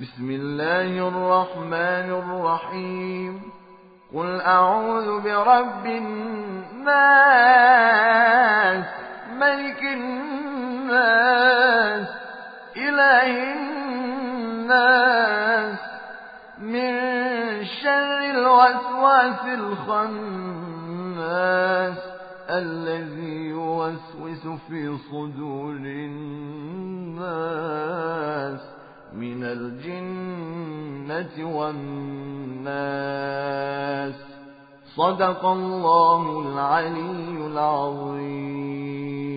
بسم الله الرحمن الرحيم. قل أعوذ برب الناس ملك الناس إله الناس من شر الوسواس الخناس الذي يوسوس في صدور الناس من الجنة والناس. صدق الله العلي العظيم.